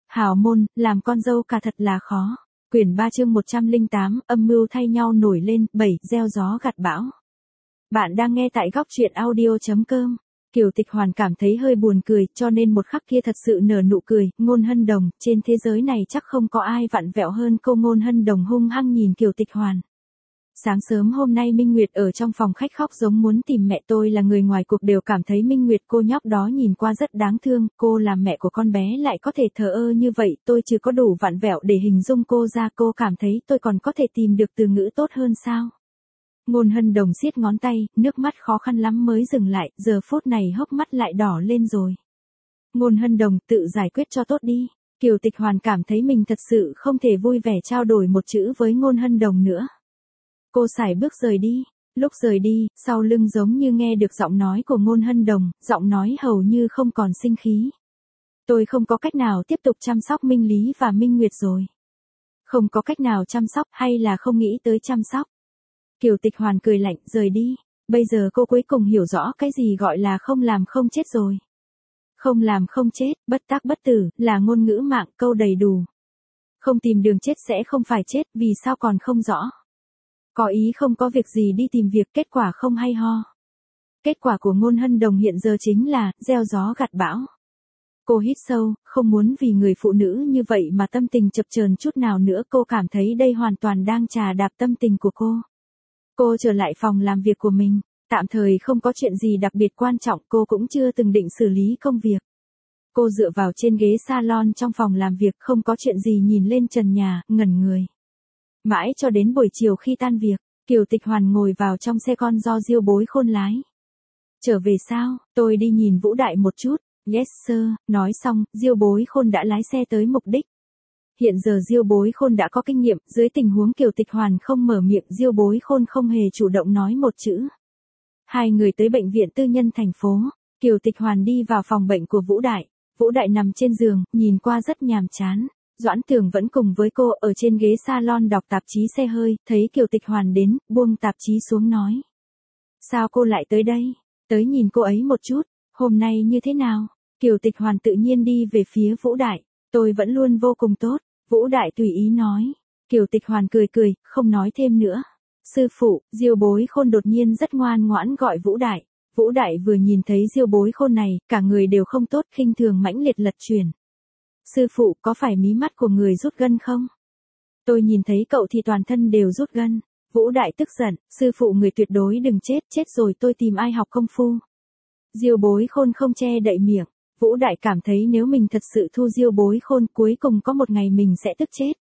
Hào môn, làm con dâu cả thật là khó. Quyển 3 chương 108, âm mưu thay nhau nổi lên, 7, gieo gió gặt bão. Bạn đang nghe tại góc truyện audio.com. Kiều Tịch Hoàn cảm thấy hơi buồn cười, cho nên một khắc kia thật sự nở nụ cười. Ngôn Hân Đồng, trên thế giới này chắc không có ai vặn vẹo hơn cô. Ngôn Hân Đồng hung hăng nhìn Kiều Tịch Hoàn. Sáng sớm hôm nay Minh Nguyệt ở trong phòng khách khóc giống muốn tìm mẹ. Tôi là người ngoài cuộc đều cảm thấy Minh Nguyệt cô nhóc đó nhìn qua rất đáng thương. Cô là mẹ của con bé lại có thể thờ ơ như vậy. Tôi chưa có đủ vặn vẹo để hình dung cô ra. Cô cảm thấy tôi còn có thể tìm được từ ngữ tốt hơn sao? Ngôn Hân Đồng siết ngón tay, nước mắt khó khăn lắm mới dừng lại. Giờ phút này hốc mắt lại đỏ lên rồi. Ngôn Hân Đồng, tự giải quyết cho tốt đi. Kiều Tịch Hoàn cảm thấy mình thật sự không thể vui vẻ trao đổi một chữ với Ngôn Hân Đồng nữa. Cô sải bước rời đi. Lúc rời đi, sau lưng giống như nghe được giọng nói của Ngôn Hân Đồng, giọng nói hầu như không còn sinh khí. Tôi không có cách nào tiếp tục chăm sóc Minh Lý và Minh Nguyệt rồi. Không có cách nào chăm sóc hay là không nghĩ tới chăm sóc. Kiều Tịch Hoàn cười lạnh, rời đi. Bây giờ cô cuối cùng hiểu rõ cái gì gọi là không làm không chết rồi. Không làm không chết, bất tác bất tử, là ngôn ngữ mạng câu đầy đủ. Không tìm đường chết sẽ không phải chết, vì sao còn không rõ. Có ý không có việc gì đi tìm việc, kết quả không hay ho. Kết quả của Ngôn Hân Đồng hiện giờ chính là, gieo gió gặt bão. Cô hít sâu, không muốn vì người phụ nữ như vậy mà tâm tình chập chờn chút nào nữa. Cô cảm thấy đây hoàn toàn đang trà đạp tâm tình của cô. Cô trở lại phòng làm việc của mình. Tạm thời không có chuyện gì đặc biệt quan trọng, cô cũng chưa từng định xử lý công việc. Cô dựa vào trên ghế salon trong phòng làm việc, không có chuyện gì nhìn lên trần nhà, ngẩn người. Mãi cho đến buổi chiều khi tan việc, Kiều Tịch Hoàn ngồi vào trong xe con do Diêu Bối Khôn lái. Trở về sao, tôi đi nhìn Vũ Đại một chút. Yes sir, nói xong, Diêu Bối Khôn đã lái xe tới mục đích. Hiện giờ Diêu Bối Khôn đã có kinh nghiệm, dưới tình huống Kiều Tịch Hoàn không mở miệng, Diêu Bối Khôn không hề chủ động nói một chữ. Hai người tới bệnh viện tư nhân thành phố, Kiều Tịch Hoàn đi vào phòng bệnh của Vũ Đại. Vũ Đại nằm trên giường, nhìn qua rất nhàm chán. Doãn Tường vẫn cùng với cô ở trên ghế salon đọc tạp chí xe hơi, thấy Kiều Tịch Hoàn đến, buông tạp chí xuống nói. Sao cô lại tới đây? Tới nhìn cô ấy một chút, hôm nay như thế nào? Kiều Tịch Hoàn tự nhiên đi về phía Vũ Đại, tôi vẫn luôn vô cùng tốt. Vũ Đại tùy ý nói. Kiều Tịch Hoàn cười cười, không nói thêm nữa. Sư phụ, Diêu Bối Khôn đột nhiên rất ngoan ngoãn gọi Vũ Đại. Vũ Đại vừa nhìn thấy Diêu Bối Khôn này, cả người đều không tốt, khinh thường mãnh liệt lật chuyển. Sư phụ, có phải mí mắt của người rút gân không? Tôi nhìn thấy cậu thì toàn thân đều rút gân. Vũ Đại tức giận, sư phụ người tuyệt đối đừng chết, chết rồi tôi tìm ai học công phu. Diêu Bối Khôn không che đậy miệng. Vũ Đại cảm thấy nếu mình thật sự thu Diêu Bối Khôn, cuối cùng có một ngày mình sẽ tức chết.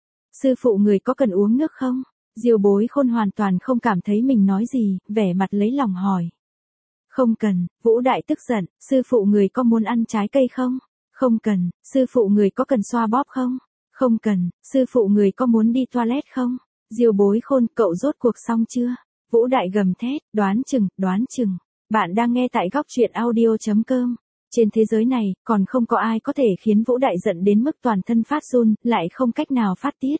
Sư phụ người có cần uống nước không? Diêu Bối Khôn hoàn toàn không cảm thấy mình nói gì, vẻ mặt lấy lòng hỏi. Không cần. Vũ Đại tức giận, sư phụ người có muốn ăn trái cây không? Không cần. Sư phụ người có cần xoa bóp không? Không cần. Sư phụ người có muốn đi toilet không? Diêu Bối Khôn, cậu rốt cuộc xong chưa? Vũ Đại gầm thét, đoán chừng, đoán chừng. Bạn đang nghe tại góc truyện audio.com. Trên thế giới này, còn không có ai có thể khiến Vũ Đại giận đến mức toàn thân phát run, lại không cách nào phát tiết.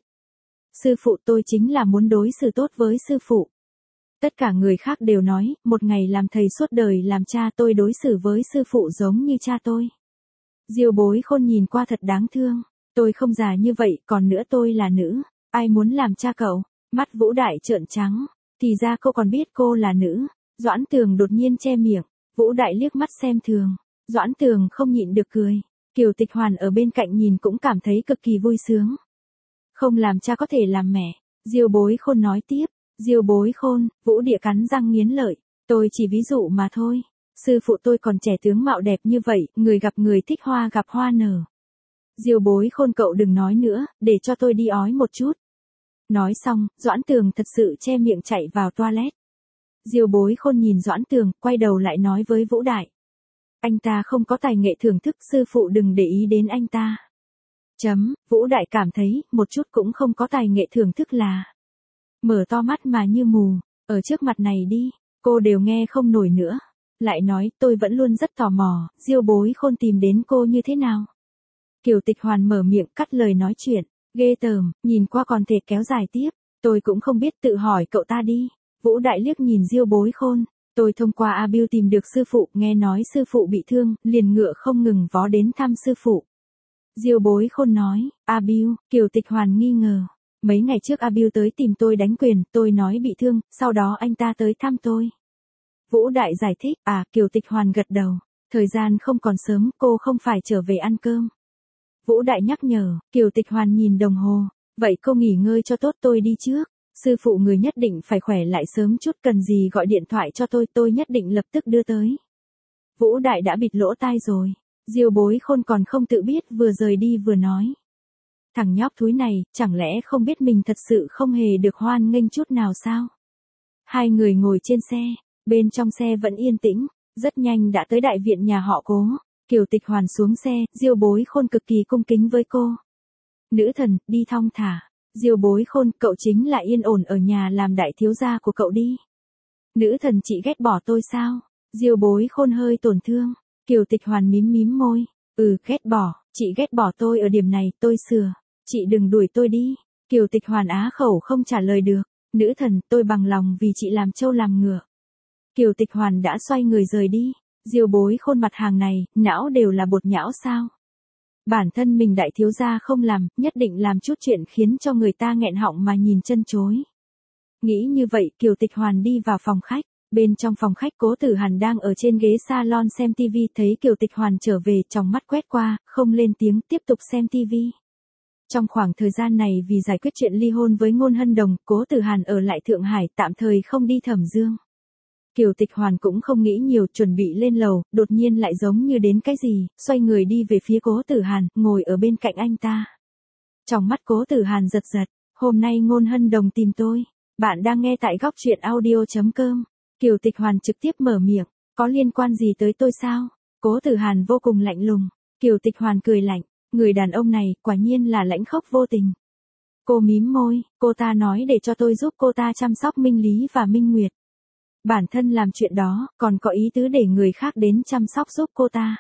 Sư phụ, tôi chính là muốn đối xử tốt với sư phụ. Tất cả người khác đều nói, một ngày làm thầy suốt đời làm cha, tôi đối xử với sư phụ giống như cha tôi. Diêu Bối Khôn nhìn qua thật đáng thương. Tôi không già như vậy, còn nữa tôi là nữ. Ai muốn làm cha cậu? Mắt Vũ Đại trợn trắng. Thì ra cô còn biết cô là nữ. Doãn Tường đột nhiên che miệng. Vũ Đại liếc mắt xem thường. Doãn Tường không nhịn được cười. Kiều Tịch Hoàn ở bên cạnh nhìn cũng cảm thấy cực kỳ vui sướng. Không làm cha có thể làm mẹ. Diêu Bối Khôn nói tiếp. Diêu Bối Khôn, Vũ Địa cắn răng nghiến lợi. Tôi chỉ ví dụ mà thôi. Sư phụ tôi còn trẻ tướng mạo đẹp như vậy, người gặp người thích hoa gặp hoa nở. Diêu Bối Khôn, cậu đừng nói nữa, để cho tôi đi ói một chút. Nói xong, Doãn Tường thật sự che miệng chạy vào toilet. Diêu Bối Khôn nhìn Doãn Tường, quay đầu lại nói với Vũ Đại. Anh ta không có tài nghệ thưởng thức, sư phụ đừng để ý đến anh ta. Vũ Đại cảm thấy, một chút cũng không có tài nghệ thưởng thức là. Mở to mắt mà như mù, ở trước mặt này đi, cô đều nghe không nổi nữa. Lại nói, tôi vẫn luôn rất tò mò, Diêu Bối Khôn tìm đến cô như thế nào? Kiều Tịch Hoàn mở miệng cắt lời nói chuyện, ghê tởm, nhìn qua còn thể kéo dài tiếp. Tôi cũng không biết, tự hỏi cậu ta đi. Vũ Đại liếc nhìn Diêu Bối Khôn. Tôi thông qua A Biêu tìm được sư phụ, nghe nói sư phụ bị thương, liền ngựa không ngừng vó đến thăm sư phụ. Diêu Bối Khôn nói, A Bưu, Kiều Tịch Hoàn nghi ngờ. Mấy ngày trước A Bưu tới tìm tôi đánh quyền, tôi nói bị thương, sau đó anh ta tới thăm tôi. Vũ Đại giải thích, Kiều Tịch Hoàn gật đầu. Thời gian không còn sớm, cô không phải trở về ăn cơm. Vũ Đại nhắc nhở, Kiều Tịch Hoàn nhìn đồng hồ. Vậy cô nghỉ ngơi cho tốt, tôi đi trước. Sư phụ người nhất định phải khỏe lại sớm chút, cần gì gọi điện thoại cho tôi nhất định lập tức đưa tới. Vũ Đại đã bịt lỗ tai rồi. Diêu Bối Khôn còn không tự biết, vừa rời đi vừa nói. Thằng nhóc thúi này, chẳng lẽ không biết mình thật sự không hề được hoan nghênh chút nào sao? Hai người ngồi trên xe, bên trong xe vẫn yên tĩnh, rất nhanh đã tới đại viện nhà họ Cố. Kiều Tịch Hoàn xuống xe, Diêu Bối Khôn cực kỳ cung kính với cô. Nữ thần, đi thong thả. Diêu Bối Khôn, cậu chính là yên ổn ở nhà làm đại thiếu gia của cậu đi. Nữ thần, chị ghét bỏ tôi sao? Diêu Bối Khôn hơi tổn thương. Kiều Tịch Hoàn mím môi. Ghét bỏ, chị ghét bỏ tôi ở điểm này, tôi sửa. Chị đừng đuổi tôi đi. Kiều Tịch Hoàn á khẩu không trả lời được. Nữ thần, tôi bằng lòng vì chị làm trâu làm ngựa. Kiều Tịch Hoàn đã xoay người rời đi. Diêu Bối Khôn mặt hàng này, não đều là bột nhão sao? Bản thân mình đại thiếu gia không làm, nhất định làm chút chuyện khiến cho người ta nghẹn họng mà nhìn chân chối. Nghĩ như vậy, Kiều Tịch Hoàn đi vào phòng khách. Bên trong phòng khách, Cố Tử Hàn đang ở trên ghế salon xem TV, thấy Kiều Tịch Hoàn trở về, trong mắt quét qua, không lên tiếng, tiếp tục xem TV. Trong khoảng thời gian này vì giải quyết chuyện ly hôn với Ngôn Hân Đồng, Cố Tử Hàn ở lại Thượng Hải, tạm thời không đi Thẩm Dương. Kiều Tịch Hoàn cũng không nghĩ nhiều, chuẩn bị lên lầu, đột nhiên lại giống như đến cái gì, xoay người đi về phía Cố Tử Hàn, ngồi ở bên cạnh anh ta. Trong mắt Cố Tử Hàn giật giật, hôm nay Ngôn Hân Đồng tìm tôi. Bạn đang nghe tại góc truyện audio.com. Kiều Tịch Hoàn trực tiếp mở miệng, có liên quan gì tới tôi sao? Cố Tử Hàn vô cùng lạnh lùng. Kiều Tịch Hoàn cười lạnh, người đàn ông này quả nhiên là lãnh khốc vô tình. Cô mím môi, cô ta nói để cho tôi giúp cô ta chăm sóc Minh Lý và Minh Nguyệt. Bản thân làm chuyện đó, còn có ý tứ để người khác đến chăm sóc giúp cô ta.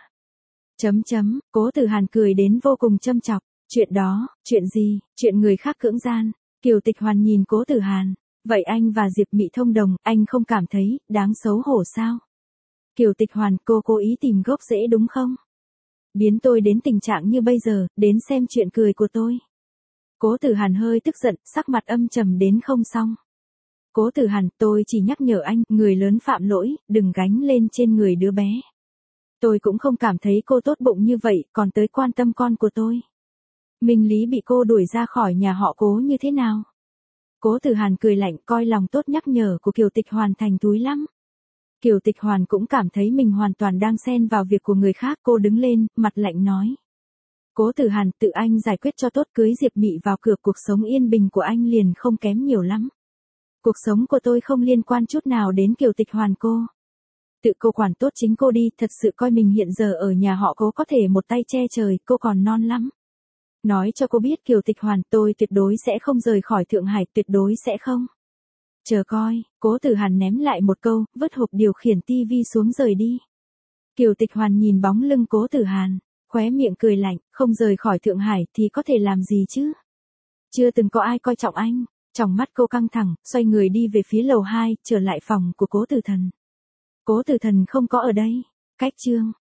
Cố Tử Hàn cười đến vô cùng châm chọc. Chuyện đó, chuyện gì, chuyện người khác cưỡng gian. Kiều Tịch Hoàn nhìn Cố Tử Hàn. Vậy anh và Diệp Mị thông đồng, anh không cảm thấy đáng xấu hổ sao? Kiều Tịch Hoàn, cô cố ý tìm gốc rễ đúng không? Biến tôi đến tình trạng như bây giờ, đến xem chuyện cười của tôi. Cố Tử Hàn hơi tức giận, sắc mặt âm trầm đến không xong. Cố Tử Hàn, tôi chỉ nhắc nhở anh, người lớn phạm lỗi, đừng gánh lên trên người đứa bé. Tôi cũng không cảm thấy cô tốt bụng như vậy, còn tới quan tâm con của tôi. Minh Lý bị cô đuổi ra khỏi nhà họ Cố như thế nào? Cố Tử Hàn cười lạnh, coi lòng tốt nhắc nhở của Kiều Tịch Hoàn thành túi lắm. Kiều Tịch Hoàn cũng cảm thấy mình hoàn toàn đang xen vào việc của người khác, cô đứng lên, mặt lạnh nói. Cố Tử Hàn, tự anh giải quyết cho tốt, cưới Diệp Mị vào cửa, cuộc sống yên bình của anh liền không kém nhiều lắm. Cuộc sống của tôi không liên quan chút nào đến Kiều Tịch Hoàn cô. Tự cô quản tốt chính cô đi, thật sự coi mình hiện giờ ở nhà họ Cố có thể một tay che trời, cô còn non lắm. Nói cho cô biết Kiều Tịch Hoàn, tôi tuyệt đối sẽ không rời khỏi Thượng Hải, tuyệt đối sẽ không. Chờ coi, Cố Tử Hàn ném lại một câu, vứt hộp điều khiển tivi xuống rời đi. Kiều Tịch Hoàn nhìn bóng lưng Cố Tử Hàn, khóe miệng cười lạnh, không rời khỏi Thượng Hải thì có thể làm gì chứ? Chưa từng có ai coi trọng anh. Trong mắt cô căng thẳng, xoay người đi về phía lầu 2, trở lại phòng của Cố Tử Thần. Cố Tử Thần không có ở đây. Cách chương.